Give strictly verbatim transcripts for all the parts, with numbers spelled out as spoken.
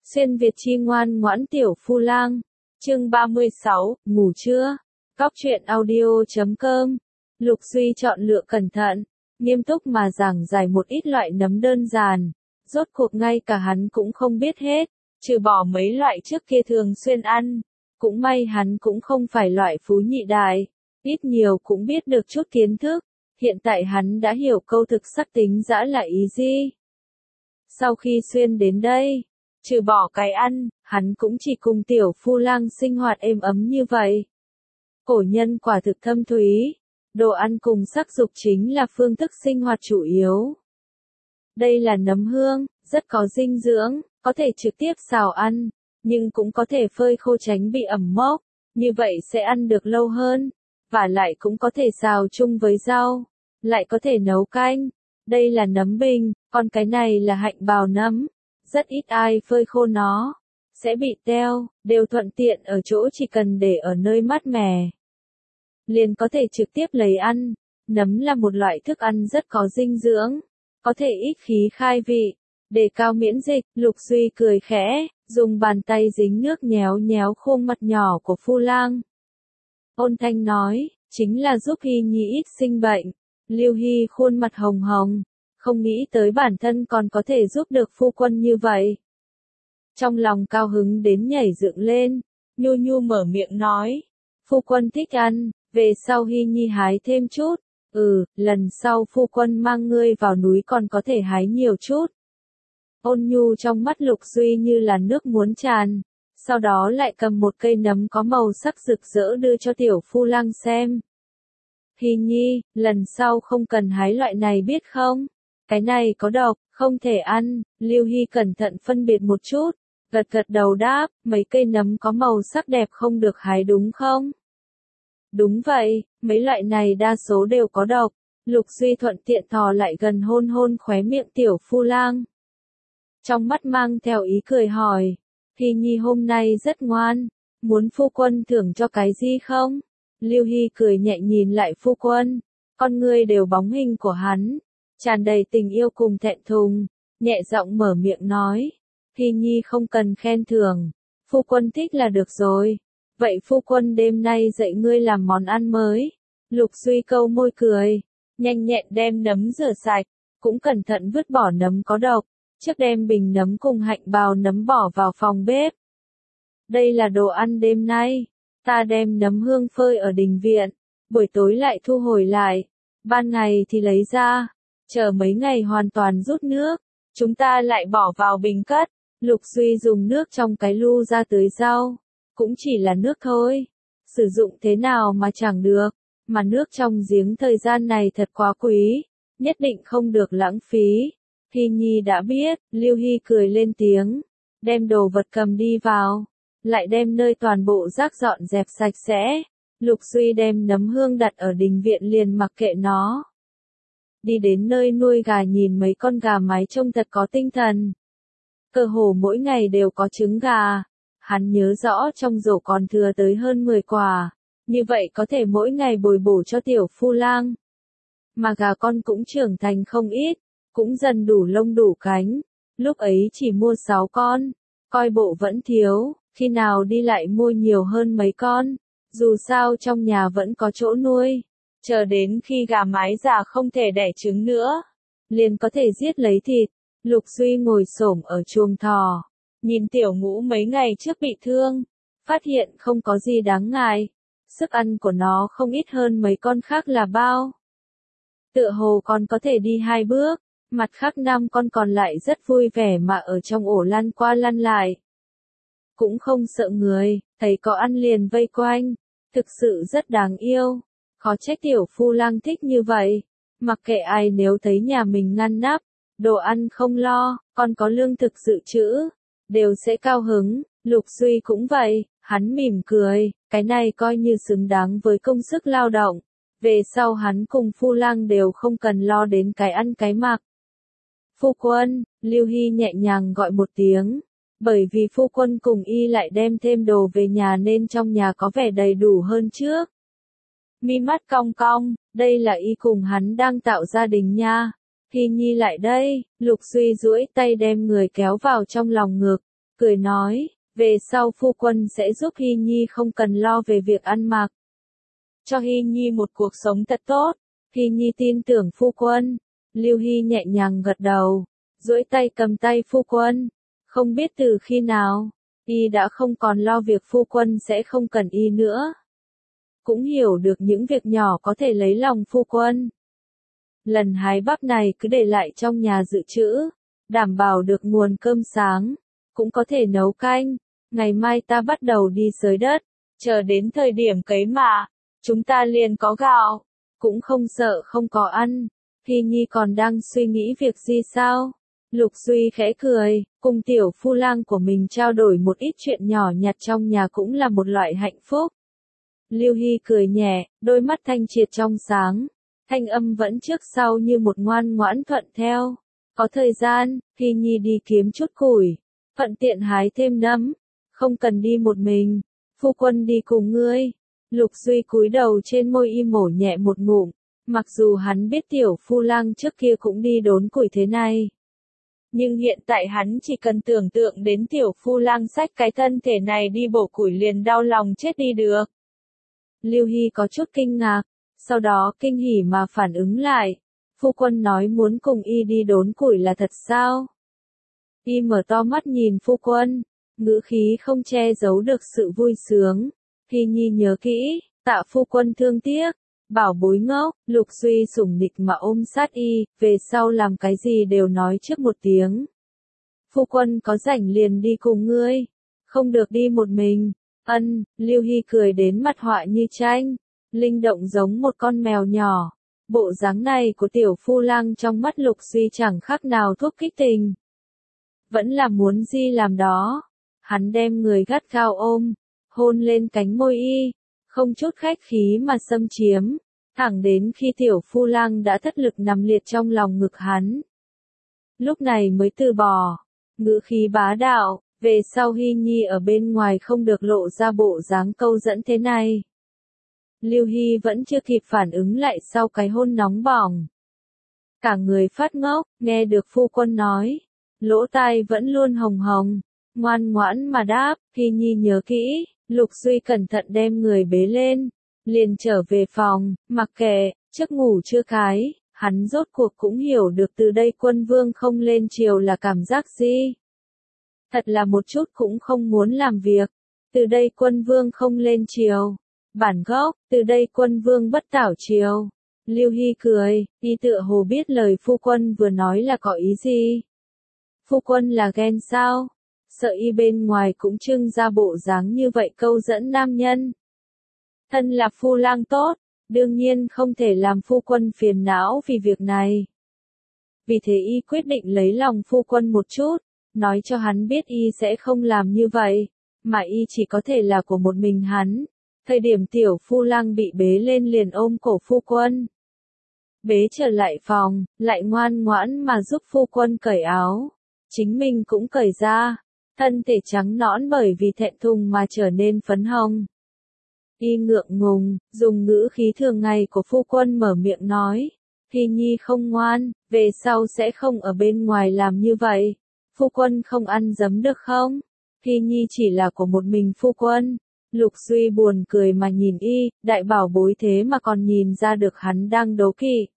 Xuyên Việt chi ngoan ngoãn tiểu phu lang. Chương ba mươi sáu, ngủ chưa? Góc truyện audio chấm com. Lục Duy chọn lựa cẩn thận, nghiêm túc mà giảng giải một ít loại nấm đơn giản. Rốt cuộc ngay cả hắn cũng không biết hết, trừ bỏ mấy loại trước kia thường xuyên ăn. Cũng may hắn cũng không phải loại phú nhị đại, ít nhiều cũng biết được chút kiến thức. Hiện tại hắn đã hiểu câu thực sắc tính dã là ý gì. Sau khi xuyên đến đây, trừ bỏ cái ăn, hắn cũng chỉ cùng tiểu phu lang sinh hoạt êm ấm như vậy. Cổ nhân quả thực thâm thúy, đồ ăn cùng sắc dục chính là phương thức sinh hoạt chủ yếu. Đây là nấm hương, rất có dinh dưỡng, có thể trực tiếp xào ăn, nhưng cũng có thể phơi khô tránh bị ẩm mốc, như vậy sẽ ăn được lâu hơn, và lại cũng có thể xào chung với rau, lại có thể nấu canh. Đây là nấm bình, còn cái này là hạnh bào nấm. Rất ít ai phơi khô nó, sẽ bị teo, đều thuận tiện ở chỗ chỉ cần để ở nơi mát mẻ, liền có thể trực tiếp lấy ăn. Nấm là một loại thức ăn rất có dinh dưỡng, có thể ít khí khai vị, đề cao miễn dịch. Lục Duy cười khẽ, dùng bàn tay dính nước nhéo nhéo khuôn mặt nhỏ của phu lang. Ôn thanh nói, chính là giúp Hy Nhi ít sinh bệnh. Lưu Hy khuôn mặt hồng hồng, không nghĩ tới bản thân còn có thể giúp được phu quân như vậy. Trong lòng cao hứng đến nhảy dựng lên, nhu nhu mở miệng nói, phu quân thích ăn, về sau Hy Nhi hái thêm chút, ừ, lần sau phu quân mang ngươi vào núi còn có thể hái nhiều chút. Ôn nhu trong mắt Lục Duy như là nước muốn tràn, sau đó lại cầm một cây nấm có màu sắc rực rỡ đưa cho tiểu phu lang xem. Hy Nhi, lần sau không cần hái loại này biết không? Cái này có độc, không thể ăn. Lưu Hy cẩn thận phân biệt một chút, gật gật đầu đáp, mấy cây nấm có màu sắc đẹp không được hái đúng không? Đúng vậy, mấy loại này đa số đều có độc. Lục Duy thuận tiện thò lại gần hôn hôn khóe miệng tiểu phu lang. Trong mắt mang theo ý cười hỏi, Hy Nhi hôm nay rất ngoan, muốn phu quân thưởng cho cái gì không? Lưu Hy cười nhẹ nhìn lại phu quân, con ngươi đều bóng hình của hắn, tràn đầy tình yêu cùng thẹn thùng, nhẹ giọng mở miệng nói, Hy Nhi không cần khen thưởng, phu quân thích là được rồi. Vậy phu quân đêm nay dạy ngươi làm món ăn mới. Lục Duy câu môi cười, nhanh nhẹn đem nấm rửa sạch, cũng cẩn thận vứt bỏ nấm có độc, trước đem bình nấm cùng hạnh bào nấm bỏ vào phòng bếp. Đây là đồ ăn đêm nay, ta đem nấm hương phơi ở đình viện, buổi tối lại thu hồi lại, ban ngày thì lấy ra, chờ mấy ngày hoàn toàn rút nước, chúng ta lại bỏ vào bình cất. Lục Duy dùng nước trong cái lu ra tưới rau, cũng chỉ là nước thôi, sử dụng thế nào mà chẳng được, mà nước trong giếng thời gian này thật quá quý, nhất định không được lãng phí. Hy Nhi đã biết. Lưu Hy cười lên tiếng, đem đồ vật cầm đi vào, lại đem nơi toàn bộ rác dọn dẹp sạch sẽ. Lục Duy đem nấm hương đặt ở đình viện liền mặc kệ nó. Đi đến nơi nuôi gà nhìn mấy con gà mái trông thật có tinh thần. Cơ hồ mỗi ngày đều có trứng gà. Hắn nhớ rõ trong rổ còn thừa tới hơn mười quả. Như vậy có thể mỗi ngày bồi bổ cho tiểu phu lang. Mà gà con cũng trưởng thành không ít, cũng dần đủ lông đủ cánh. Lúc ấy chỉ mua sáu con, coi bộ vẫn thiếu, khi nào đi lại mua nhiều hơn mấy con. Dù sao trong nhà vẫn có chỗ nuôi, chờ đến khi gà mái già không thể đẻ trứng nữa, liền có thể giết lấy thịt. Lục Duy ngồi xổm ở chuồng thỏ, nhìn tiểu ngũ mấy ngày trước bị thương, phát hiện không có gì đáng ngại, sức ăn của nó không ít hơn mấy con khác là bao. Tựa hồ còn có thể đi hai bước, mặt khác năm con còn lại rất vui vẻ mà ở trong ổ lăn qua lăn lại. Cũng không sợ người, thấy có ăn liền vây quanh, thực sự rất đáng yêu, khó trách tiểu phu lang thích như vậy, mặc kệ ai nếu thấy nhà mình ngăn nắp, đồ ăn không lo, còn có lương thực dự trữ, đều sẽ cao hứng. Lục Duy cũng vậy, hắn mỉm cười, cái này coi như xứng đáng với công sức lao động, về sau hắn cùng phu lang đều không cần lo đến cái ăn cái mặc. Phu quân, Lưu Hy nhẹ nhàng gọi một tiếng, bởi vì phu quân cùng y lại đem thêm đồ về nhà nên trong nhà có vẻ đầy đủ hơn trước. Mi mắt cong cong, đây là y cùng hắn đang tạo gia đình nha. Hy Nhi lại đây. Lục Duy duỗi tay đem người kéo vào trong lòng ngực, cười nói, về sau phu quân sẽ giúp Hy Nhi không cần lo về việc ăn mặc. Cho Hy Nhi một cuộc sống thật tốt. Hy Nhi tin tưởng phu quân. Lưu Hy nhẹ nhàng gật đầu, duỗi tay cầm tay phu quân. Không biết từ khi nào, y đã không còn lo việc phu quân sẽ không cần y nữa. Cũng hiểu được những việc nhỏ có thể lấy lòng phu quân. Lần hái bắp này cứ để lại trong nhà dự trữ, đảm bảo được nguồn cơm sáng, cũng có thể nấu canh. Ngày mai ta bắt đầu đi xới đất, chờ đến thời điểm cấy mạ, chúng ta liền có gạo, cũng không sợ không có ăn. Hy Nhi còn đang suy nghĩ việc gì sao? Lục Duy khẽ cười, cùng tiểu phu lang của mình trao đổi một ít chuyện nhỏ nhặt trong nhà cũng là một loại hạnh phúc. Lưu Hy cười nhẹ, đôi mắt thanh triệt trong sáng, thanh âm vẫn trước sau như một ngoan ngoãn thuận theo. Có thời gian, Hy Nhi đi kiếm chút củi, thuận tiện hái thêm nấm, không cần đi một mình, phu quân đi cùng ngươi. Lục Duy cúi đầu trên môi y mổ nhẹ một ngụm, mặc dù hắn biết tiểu phu lang trước kia cũng đi đốn củi thế này. Nhưng hiện tại hắn chỉ cần tưởng tượng đến tiểu phu lang xách cái thân thể này đi bổ củi liền đau lòng chết đi được. Lưu Hy có chút kinh ngạc, sau đó kinh hỉ mà phản ứng lại. Phu quân nói muốn cùng y đi đốn củi là thật sao? Y mở to mắt nhìn phu quân, ngữ khí không che giấu được sự vui sướng. Hy Nhi nhớ kỹ, tạ phu quân thương tiếc. Bảo bối ngốc, Lục Duy sủng nịch mà ôm sát y, về sau làm cái gì đều nói trước một tiếng. Phu quân có rảnh liền đi cùng ngươi, không được đi một mình. Ân, Lưu Hy cười đến mặt họa như tranh, linh động giống một con mèo nhỏ. Bộ dáng này của tiểu phu lang trong mắt Lục Duy chẳng khác nào thuốc kích tình. Vẫn là muốn gì làm đó. Hắn đem người gắt gao ôm, hôn lên cánh môi y, không chút khách khí mà xâm chiếm, thẳng đến khi tiểu phu lang đã thất lực nằm liệt trong lòng ngực hắn. Lúc này mới từ bỏ, ngữ khí bá đạo, về sau Hy Nhi ở bên ngoài không được lộ ra bộ dáng câu dẫn thế này. Lưu Hy vẫn chưa kịp phản ứng lại sau cái hôn nóng bỏng. Cả người phát ngốc, nghe được phu quân nói, lỗ tai vẫn luôn hồng hồng, ngoan ngoãn mà đáp, Hy Nhi nhớ kỹ. Lục Duy cẩn thận đem người bế lên, liền trở về phòng, mặc kệ, trước ngủ chưa cái, hắn rốt cuộc cũng hiểu được từ đây quân vương không lên triều là cảm giác gì. Thật là một chút cũng không muốn làm việc, từ đây quân vương không lên triều. Bản gốc, từ đây quân vương bất tảo triều. Lưu Hy cười, y tựa hồ biết lời phu quân vừa nói là có ý gì. Phu quân là ghen sao? Sợ y bên ngoài cũng trưng ra bộ dáng như vậy câu dẫn nam nhân. Thân là phu lang tốt, đương nhiên không thể làm phu quân phiền não vì việc này. Vì thế y quyết định lấy lòng phu quân một chút, nói cho hắn biết y sẽ không làm như vậy, mà y chỉ có thể là của một mình hắn. Thời điểm tiểu phu lang bị bế lên liền ôm cổ phu quân. Bế trở lại phòng, lại ngoan ngoãn mà giúp phu quân cởi áo. Chính mình cũng cởi ra. Thân thể trắng nõn bởi vì thẹn thùng mà trở nên phấn hồng. Y ngượng ngùng, dùng ngữ khí thường ngày của phu quân mở miệng nói. Hy Nhi không ngoan, về sau sẽ không ở bên ngoài làm như vậy. Phu quân không ăn dấm được không? Hy Nhi chỉ là của một mình phu quân. Lục Duy buồn cười mà nhìn y, đại bảo bối thế mà còn nhìn ra được hắn đang đố kỵ.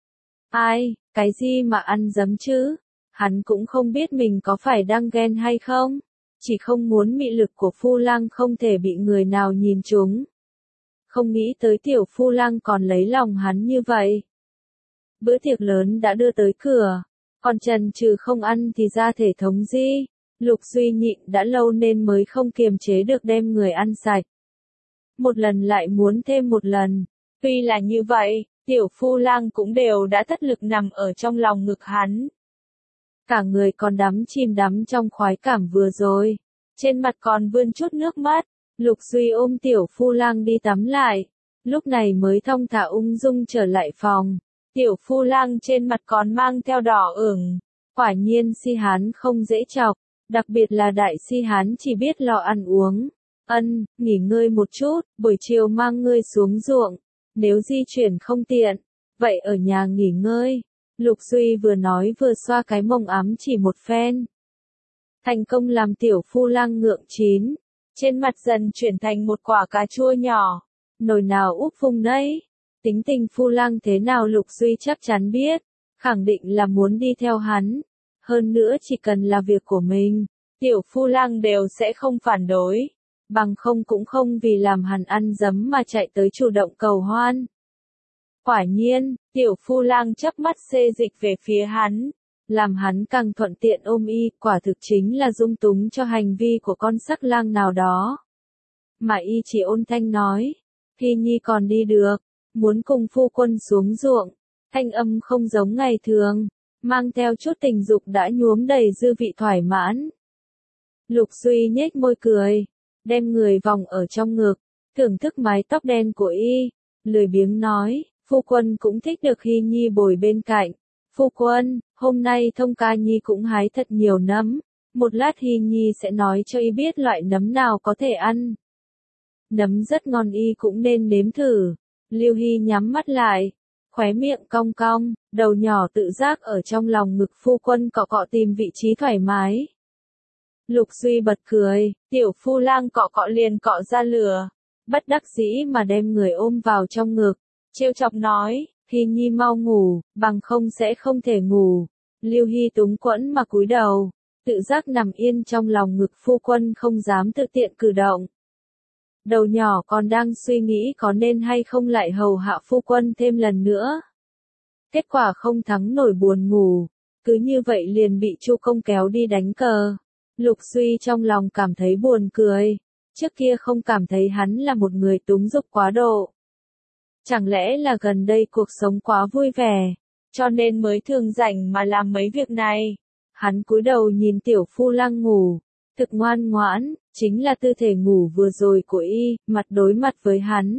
Ai, cái gì mà ăn dấm chứ? Hắn cũng không biết mình có phải đang ghen hay không, chỉ không muốn mị lực của phu lang không thể bị người nào nhìn trúng. Không nghĩ tới tiểu phu lang còn lấy lòng hắn như vậy. Bữa tiệc lớn đã đưa tới cửa, còn chần chừ không ăn thì ra thể thống gì. Lục Duy nhịn đã lâu nên mới không kiềm chế được đem người ăn sạch. Một lần lại muốn thêm một lần. Tuy là như vậy, tiểu phu lang cũng đều đã thất lực nằm ở trong lòng ngực hắn. Cả người còn đắm chìm đắm trong khoái cảm vừa rồi. Trên mặt còn vươn chút nước mắt. Lục Duy ôm tiểu phu lang đi tắm lại. Lúc này mới thong thả ung dung trở lại phòng. Tiểu phu lang trên mặt còn mang theo đỏ ửng. Quả nhiên si hán không dễ chọc. Đặc biệt là đại si hán chỉ biết lo ăn uống. Ân, nghỉ ngơi một chút, buổi chiều mang ngươi xuống ruộng. Nếu di chuyển không tiện, vậy ở nhà nghỉ ngơi. Lục Duy vừa nói vừa xoa cái mông ấm chỉ một phen. thành công làm tiểu phu lang ngượng chín, trên mặt dần chuyển thành một quả cà chua nhỏ, nồi nào úp phung nấy. Tính tình phu lang thế nào Lục Duy chắc chắn biết, khẳng định là muốn đi theo hắn. Hơn nữa chỉ cần là việc của mình, tiểu phu lang đều sẽ không phản đối, bằng không cũng không vì làm hắn ăn dấm mà chạy tới chủ động cầu hoan. Quả nhiên, tiểu phu lang chớp mắt xê dịch về phía hắn, làm hắn càng thuận tiện ôm y, quả thực chính là dung túng cho hành vi của con sắc lang nào đó. Mà y chỉ ôn thanh nói, Hy Nhi còn đi được, muốn cùng phu quân xuống ruộng, thanh âm không giống ngày thường, mang theo chút tình dục đã nhuốm đầy dư vị thoải mãn. Lục Duy nhếch môi cười, đem người vòng ở trong ngực, thưởng thức mái tóc đen của y, lười biếng nói, phu quân cũng thích được Hy Nhi bồi bên cạnh. Phu quân, hôm nay Thông Ca Nhi cũng hái thật nhiều nấm, một lát Hy Nhi sẽ nói cho y biết loại nấm nào có thể ăn. Nấm rất ngon y cũng nên nếm thử. Lưu Hy nhắm mắt lại, khóe miệng cong cong, đầu nhỏ tự giác ở trong lòng ngực phu quân cọ cọ tìm vị trí thoải mái. Lục Duy bật cười, tiểu phu lang cọ cọ liền cọ ra lửa, bất đắc dĩ mà đem người ôm vào trong ngực, trêu chọc nói, Hy Nhi mau ngủ, bằng không sẽ không thể ngủ. Lưu Hy túng quẫn mà cúi đầu, tự giác nằm yên trong lòng ngực phu quân không dám tự tiện cử động. Đầu nhỏ còn đang suy nghĩ có nên hay không lại hầu hạ phu quân thêm lần nữa. Kết quả không thắng nổi buồn ngủ, cứ như vậy liền bị Chu Công kéo đi đánh cờ. Lục Duy trong lòng cảm thấy buồn cười, trước kia không cảm thấy hắn là một người túng dục quá độ. Chẳng lẽ là gần đây cuộc sống quá vui vẻ, cho nên mới thường rảnh mà làm mấy việc này. Hắn cúi đầu nhìn tiểu phu lang ngủ, thực ngoan ngoãn, chính là tư thể ngủ vừa rồi của y, mặt đối mặt với hắn.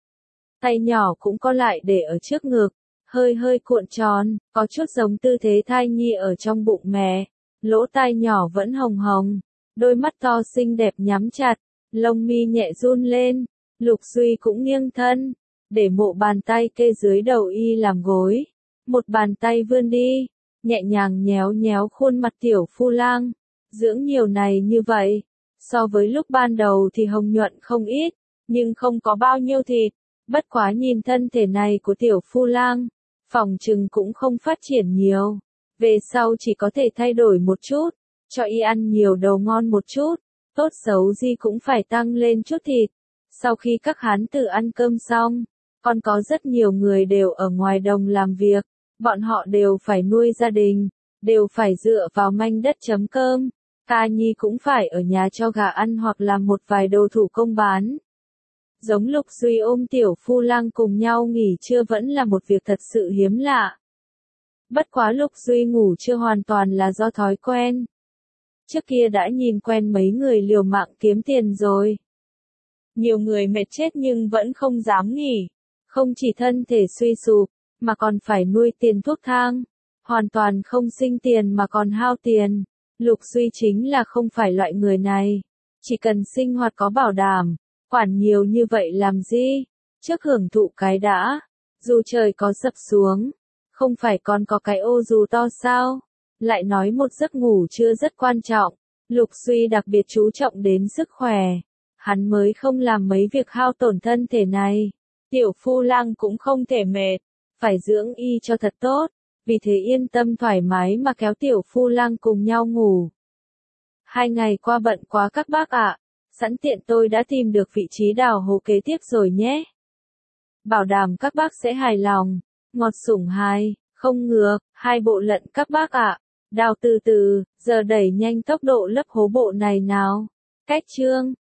Tay nhỏ cũng co lại để ở trước ngực, hơi hơi cuộn tròn, có chút giống tư thế thai nhi ở trong bụng mẹ. Lỗ tai nhỏ vẫn hồng hồng, đôi mắt to xinh đẹp nhắm chặt, lông mi nhẹ run lên. Lục Duy cũng nghiêng thân, để một bàn tay kê dưới đầu y làm gối, một bàn tay vươn đi, nhẹ nhàng nhéo nhéo khuôn mặt tiểu phu lang. Dưỡng nhiều này như vậy, so với lúc ban đầu thì hồng nhuận không ít, nhưng không có bao nhiêu thịt. Bất quá nhìn thân thể này của tiểu phu lang, phòng trừng cũng không phát triển nhiều. Về sau chỉ có thể thay đổi một chút, cho y ăn nhiều đầu ngon một chút, tốt xấu gì cũng phải tăng lên chút thịt. Sau khi các hán tử ăn cơm xong, còn có rất nhiều người đều ở ngoài đồng làm việc, bọn họ đều phải nuôi gia đình, đều phải dựa vào manh đất chấm cơm. Ca Nhi cũng phải ở nhà cho gà ăn hoặc làm một vài đồ thủ công bán. Giống Lục Duy ôm tiểu phu lang cùng nhau nghỉ trưa vẫn là một việc thật sự hiếm lạ. Bất quá Lục Duy ngủ chưa hoàn toàn là do thói quen. Trước kia đã nhìn quen mấy người liều mạng kiếm tiền rồi. Nhiều người mệt chết nhưng vẫn không dám nghỉ. Không chỉ thân thể suy sụp, mà còn phải nuôi tiền thuốc thang. Hoàn toàn không sinh tiền mà còn hao tiền. Lục Duy chính là không phải loại người này. Chỉ cần sinh hoạt có bảo đảm, quản nhiều như vậy làm gì? Trước hưởng thụ cái đã. Dù trời có sập xuống, không phải còn có cái ô dù to sao? Lại nói một giấc ngủ trưa rất quan trọng. Lục Duy đặc biệt chú trọng đến sức khỏe. Hắn mới không làm mấy việc hao tổn thân thể này. Tiểu phu lang cũng không thể mệt, phải dưỡng y cho thật tốt. Vì thế yên tâm thoải mái mà kéo tiểu phu lang cùng nhau ngủ. Hai ngày qua bận quá các bác ạ. Sẵn tiện tôi đã tìm được vị trí đào hố kế tiếp rồi nhé. Bảo đảm các bác sẽ hài lòng. Ngọt sủng hài, không ngược, hai bộ lận các bác ạ. Đào từ từ, giờ đẩy nhanh tốc độ lấp hố bộ này nào. Cách chương.